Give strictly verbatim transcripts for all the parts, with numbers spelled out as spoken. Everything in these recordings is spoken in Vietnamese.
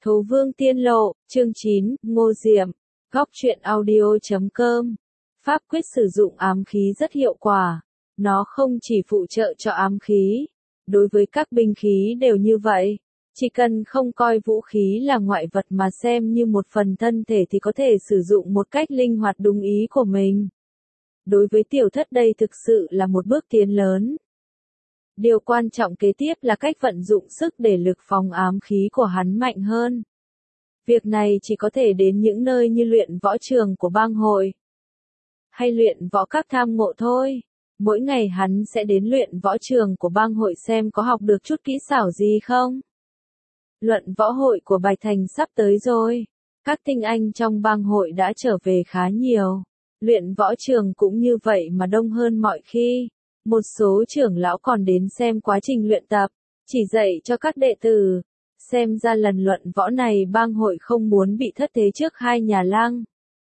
Thố Vương Tiên Lộ, chương chín, Ngô Diệm, góc truyện audio chấm com. Pháp quyết sử dụng ám khí rất hiệu quả. Nó không chỉ phụ trợ cho ám khí. Đối với các binh khí đều như vậy. Chỉ cần không coi vũ khí là ngoại vật mà xem như một phần thân thể thì có thể sử dụng một cách linh hoạt đúng ý của mình. Đối với tiểu thất đây thực sự là một bước tiến lớn. Điều quan trọng kế tiếp là cách vận dụng sức để lực phòng ám khí của hắn mạnh hơn. Việc này chỉ có thể đến những nơi như luyện võ trường của bang hội. Hay luyện võ các tham ngộ thôi. Mỗi ngày hắn sẽ đến luyện võ trường của bang hội xem có học được chút kỹ xảo gì không. Luận võ hội của Bạch Thành sắp tới rồi. Các tinh anh trong bang hội đã trở về khá nhiều. Luyện võ trường cũng như vậy mà đông hơn mọi khi. Một số trưởng lão còn đến xem quá trình luyện tập, chỉ dạy cho các đệ tử. Xem ra lần luận võ này bang hội không muốn bị thất thế trước hai nhà Lăng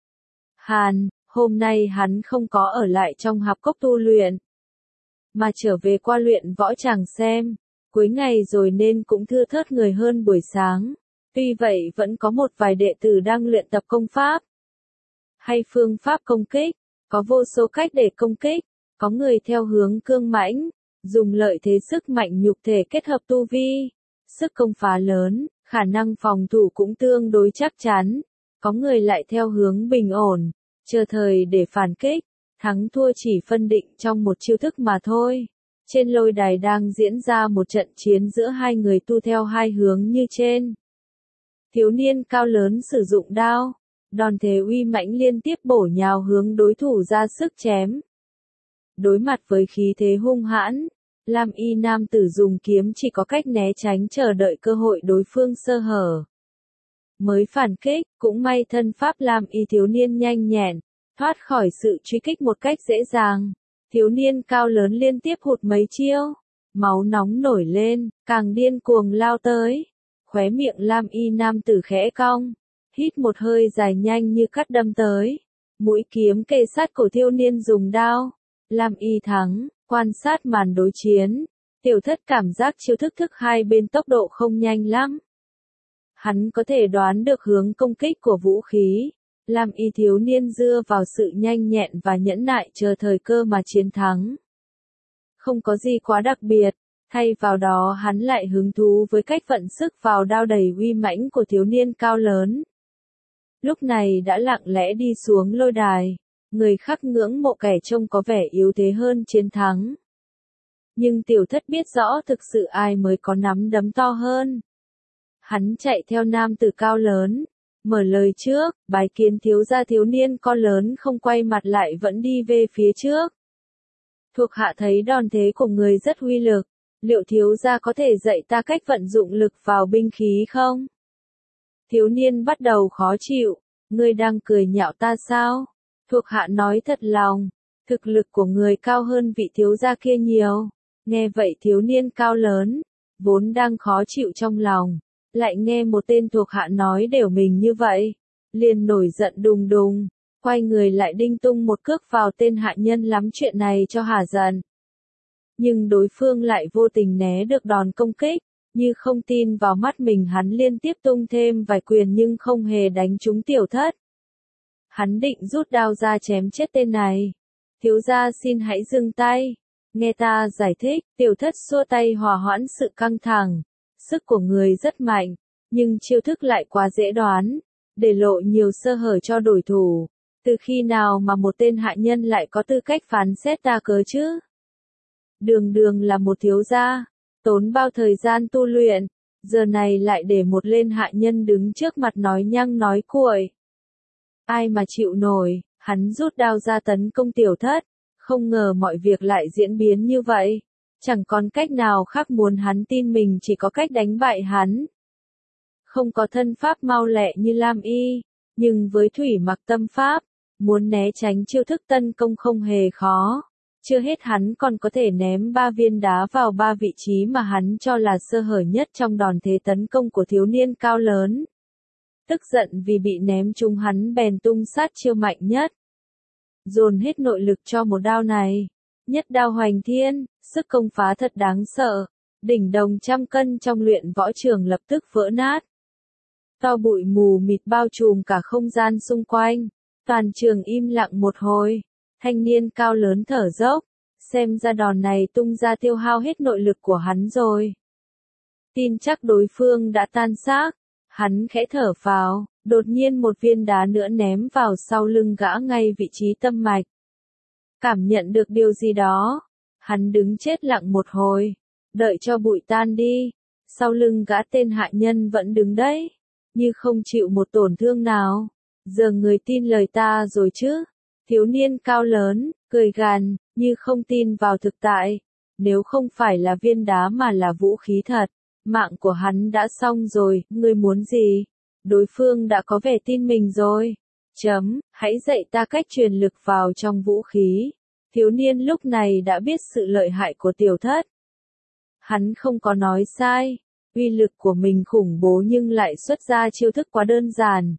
Hàn. Hôm nay hắn không có ở lại trong hạp cốc tu luyện, mà trở về qua luyện võ tràng xem. Cuối ngày rồi nên cũng thưa thớt người hơn buổi sáng. Tuy vậy vẫn có một vài đệ tử đang luyện tập công pháp hay phương pháp công kích. Có vô số cách để công kích. Có người theo hướng cương mãnh, dùng lợi thế sức mạnh nhục thể kết hợp tu vi, sức công phá lớn, khả năng phòng thủ cũng tương đối chắc chắn. Có người lại theo hướng bình ổn, chờ thời để phản kích, thắng thua chỉ phân định trong một chiêu thức mà thôi. Trên lôi đài đang diễn ra một trận chiến giữa hai người tu theo hai hướng như trên. Thiếu niên cao lớn sử dụng đao, đòn thế uy mãnh liên tiếp bổ nhào hướng đối thủ ra sức chém. Đối mặt với khí thế hung hãn, Lam Y nam tử dùng kiếm chỉ có cách né tránh chờ đợi cơ hội đối phương sơ hở mới phản kích. Cũng may thân pháp Lam Y thiếu niên nhanh nhẹn, thoát khỏi sự truy kích một cách dễ dàng. Thiếu niên cao lớn liên tiếp hụt mấy chiêu, máu nóng nổi lên, càng điên cuồng lao tới. Khóe miệng Lam Y nam tử khẽ cong, hít một hơi dài nhanh như cắt đâm tới. Mũi kiếm kề sát cổ thiếu niên dùng đao. Lam Y thắng. Quan sát màn đối chiến, tiểu thất cảm giác chiêu thức thức hai bên tốc độ không nhanh lắm. Hắn có thể đoán được hướng công kích của vũ khí. Lam Y thiếu niên dựa vào sự nhanh nhẹn và nhẫn nại chờ thời cơ mà chiến thắng. Không có gì quá đặc biệt, thay vào đó hắn lại hứng thú với cách vận sức vào đao đầy uy mãnh của thiếu niên cao lớn. Lúc này đã lặng lẽ đi xuống lôi đài. Người khác ngưỡng mộ kẻ trông có vẻ yếu thế hơn chiến thắng. Nhưng tiểu thất biết rõ thực sự ai mới có nắm đấm to hơn. Hắn chạy theo nam tử cao lớn, mở lời trước, bái kiến thiếu gia. Thiếu niên con lớn không quay mặt lại vẫn đi về phía trước. Thuộc hạ thấy đòn thế của người rất uy lực, liệu thiếu gia có thể dạy ta cách vận dụng lực vào binh khí không? Thiếu niên bắt đầu khó chịu, ngươi đang cười nhạo ta sao? Thuộc hạ nói thật lòng, thực lực của người cao hơn vị thiếu gia kia nhiều. Nghe vậy thiếu niên cao lớn, vốn đang khó chịu trong lòng, lại nghe một tên thuộc hạ nói đều mình như vậy, liền nổi giận đùng đùng, quay người lại đinh tung một cước vào tên hạ nhân lắm chuyện này cho hả giận. Nhưng đối phương lại vô tình né được đòn công kích, như không tin vào mắt mình hắn liên tiếp tung thêm vài quyền nhưng không hề đánh trúng tiểu thất. Hắn định rút đao ra chém chết tên này. Thiếu gia xin hãy dừng tay. Nghe ta giải thích. Tiểu thất xua tay hòa hoãn sự căng thẳng. Sức của người rất mạnh, nhưng chiêu thức lại quá dễ đoán, để lộ nhiều sơ hở cho đối thủ. Từ khi nào mà một tên hạ nhân lại có tư cách phán xét ta cơ chứ? Đường đường là một thiếu gia, tốn bao thời gian tu luyện, giờ này lại để một lên hạ nhân đứng trước mặt nói nhăng nói cuội. Ai mà chịu nổi. Hắn rút đao ra tấn công tiểu thất, không ngờ mọi việc lại diễn biến như vậy. Chẳng còn cách nào khác, muốn hắn tin mình chỉ có cách đánh bại hắn. Không có thân pháp mau lẹ như Lam Y, nhưng với thủy mặc tâm pháp, muốn né tránh chiêu thức tấn công không hề khó. Chưa hết hắn còn có thể ném ba viên đá vào ba vị trí mà hắn cho là sơ hở nhất trong đòn thế tấn công của thiếu niên cao lớn. Tức giận vì bị ném trúng, hắn bèn tung sát chiêu mạnh nhất. Dồn hết nội lực cho một đao này. Nhất đao hoành thiên, sức công phá thật đáng sợ. Đỉnh đồng trăm cân trong luyện võ trường lập tức vỡ nát. To bụi mù mịt bao trùm cả không gian xung quanh. Toàn trường im lặng một hồi. Thanh niên cao lớn thở dốc. Xem ra đòn này tung ra tiêu hao hết nội lực của hắn rồi. Tin chắc đối phương đã tan xác. Hắn khẽ thở phào, đột nhiên một viên đá nữa ném vào sau lưng gã ngay vị trí tâm mạch. Cảm nhận được điều gì đó. Hắn đứng chết lặng một hồi. Đợi cho bụi tan đi. Sau lưng gã tên hạ nhân vẫn đứng đấy. Như không chịu một tổn thương nào. Giờ người tin lời ta rồi chứ? Thiếu niên cao lớn, cười gằn, như không tin vào thực tại. Nếu không phải là viên đá mà là vũ khí thật, mạng của hắn đã xong rồi, ngươi muốn gì? Đối phương đã có vẻ tin mình rồi. Chấm, hãy dạy ta cách truyền lực vào trong vũ khí. Thiếu niên lúc này đã biết sự lợi hại của tiểu thất. Hắn không có nói sai. Uy lực của mình khủng bố nhưng lại xuất ra chiêu thức quá đơn giản.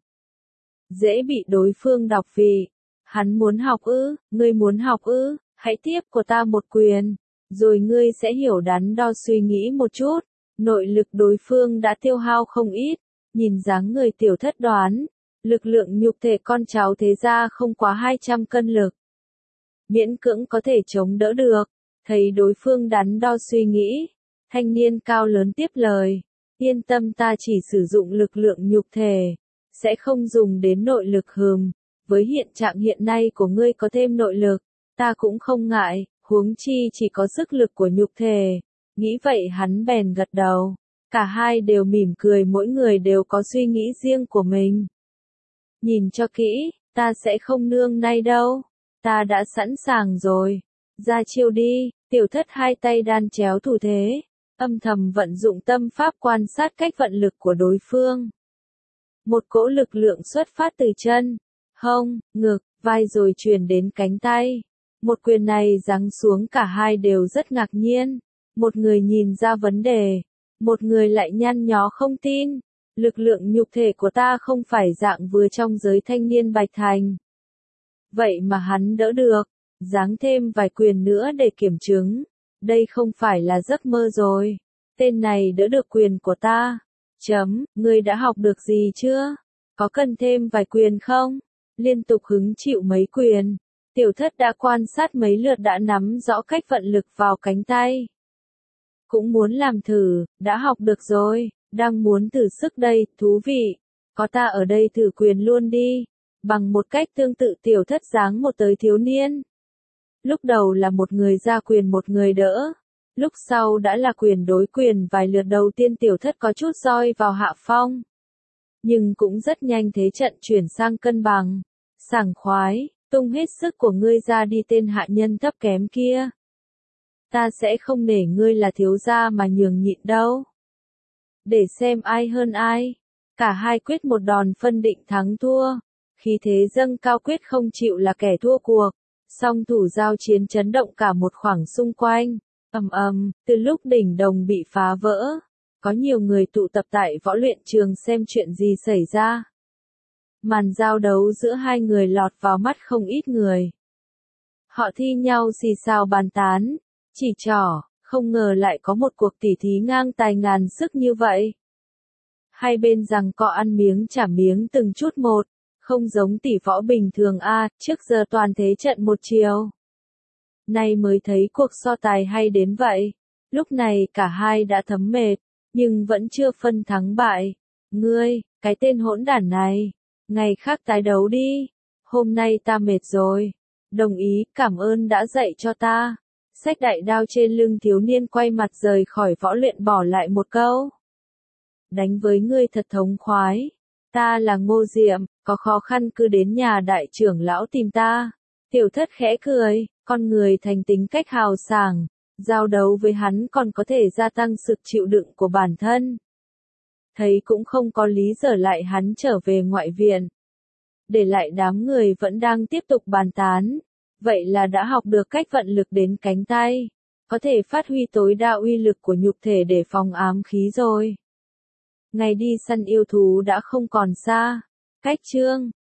Dễ bị đối phương đọc vị. Hắn muốn học ư, ngươi muốn học ư, hãy tiếp của ta một quyền. Rồi ngươi sẽ hiểu đắn đo suy nghĩ một chút. Nội lực đối phương đã tiêu hao không ít. Nhìn dáng người tiểu thất đoán. Lực lượng nhục thể con cháu thế gia không quá hai trăm cân lực. Miễn cưỡng có thể chống đỡ được. Thấy đối phương đắn đo suy nghĩ. Thanh niên cao lớn tiếp lời. Yên tâm, ta chỉ sử dụng lực lượng nhục thể. Sẽ không dùng đến nội lực hừm. Với hiện trạng hiện nay của ngươi có thêm nội lực. Ta cũng không ngại. Huống chi chỉ có sức lực của nhục thể. Nghĩ vậy hắn bèn gật đầu. Cả hai đều mỉm cười, mỗi người đều có suy nghĩ riêng của mình. Nhìn cho kỹ, ta sẽ không nương nay đâu. Ta đã sẵn sàng rồi. Ra chiêu đi. Tiểu thất hai tay đan chéo thủ thế. Âm thầm vận dụng tâm pháp quan sát cách vận lực của đối phương. Một cỗ lực lượng xuất phát từ chân, hông, ngực, vai rồi truyền đến cánh tay. Một quyền này giáng xuống, cả hai đều rất ngạc nhiên. Một người nhìn ra vấn đề, một người lại nhăn nhó không tin. Lực lượng nhục thể của ta không phải dạng vừa trong giới thanh niên Bạch Thành. Vậy mà hắn đỡ được, giáng thêm vài quyền nữa để kiểm chứng. Đây không phải là giấc mơ rồi. Tên này đỡ được quyền của ta. Chấm, ngươi đã học được gì chưa? Có cần thêm vài quyền không? Liên tục hứng chịu mấy quyền. Tiểu thất đã quan sát mấy lượt, đã nắm rõ cách vận lực vào cánh tay. Cũng muốn làm thử, đã học được rồi, đang muốn thử sức đây, thú vị. Có ta ở đây thử quyền luôn đi. Bằng một cách tương tự tiểu thất giáng một tới thiếu niên. Lúc đầu là một người ra quyền một người đỡ. Lúc sau đã là quyền đối quyền, vài lượt đầu tiên tiểu thất có chút roi vào hạ phong. Nhưng cũng rất nhanh thế trận chuyển sang cân bằng. Sảng khoái, tung hết sức của ngươi ra đi tên hạ nhân thấp kém kia. Ta sẽ không nể ngươi là thiếu gia mà nhường nhịn đâu. Để xem ai hơn ai. Cả hai quyết một đòn phân định thắng thua. Khí thế dâng cao, quyết không chịu là kẻ thua cuộc. Song thủ giao chiến chấn động cả một khoảng xung quanh. Ầm ầm, từ lúc đỉnh đồng bị phá vỡ, có nhiều người tụ tập tại võ luyện trường xem chuyện gì xảy ra. Màn giao đấu giữa hai người lọt vào mắt không ít người. Họ thi nhau xì xào bàn tán, chỉ trỏ, không ngờ lại có một cuộc tỉ thí ngang tài ngàn sức như vậy. Hai bên giằng co ăn miếng trả miếng từng chút một, không giống tỷ võ bình thường a, trước giờ toàn thế trận một chiều. Nay mới thấy cuộc so tài hay đến vậy. Lúc này cả hai đã thấm mệt, nhưng vẫn chưa phân thắng bại. Ngươi, cái tên hỗn đản này, ngày khác tái đấu đi. Hôm nay ta mệt rồi. Đồng ý, cảm ơn đã dạy cho ta. Xách đại đao trên lưng, thiếu niên quay mặt rời khỏi võ luyện, bỏ lại một câu. Đánh với ngươi thật thống khoái. Ta là Ngô Diệm, có khó khăn cứ đến nhà đại trưởng lão tìm ta. Tiểu thất khẽ cười, con người thành tính cách hào sảng. Giao đấu với hắn còn có thể gia tăng sự chịu đựng của bản thân. Thấy cũng không có lý dở lại hắn trở về ngoại viện. Để lại đám người vẫn đang tiếp tục bàn tán. Vậy là đã học được cách vận lực đến cánh tay. Có thể phát huy tối đa uy lực của nhục thể để phòng ám khí rồi. Ngày đi săn yêu thú đã không còn xa. Cách chương